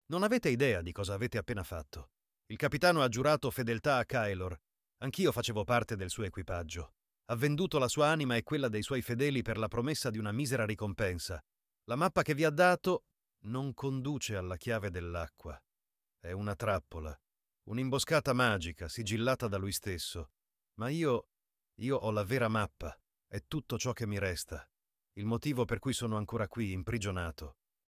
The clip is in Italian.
Non avete idea di cosa avete appena fatto. Il capitano ha giurato fedeltà a Kylor. Anch'io facevo parte del suo equipaggio. Ha venduto la sua anima e quella dei suoi fedeli per la promessa di una misera ricompensa. La mappa che vi ha dato non conduce alla chiave dell'acqua. È una trappola, un'imboscata magica, sigillata da lui stesso. Ma io ho la vera mappa. È tutto ciò che mi resta. Il motivo per cui sono ancora qui, imprigionato.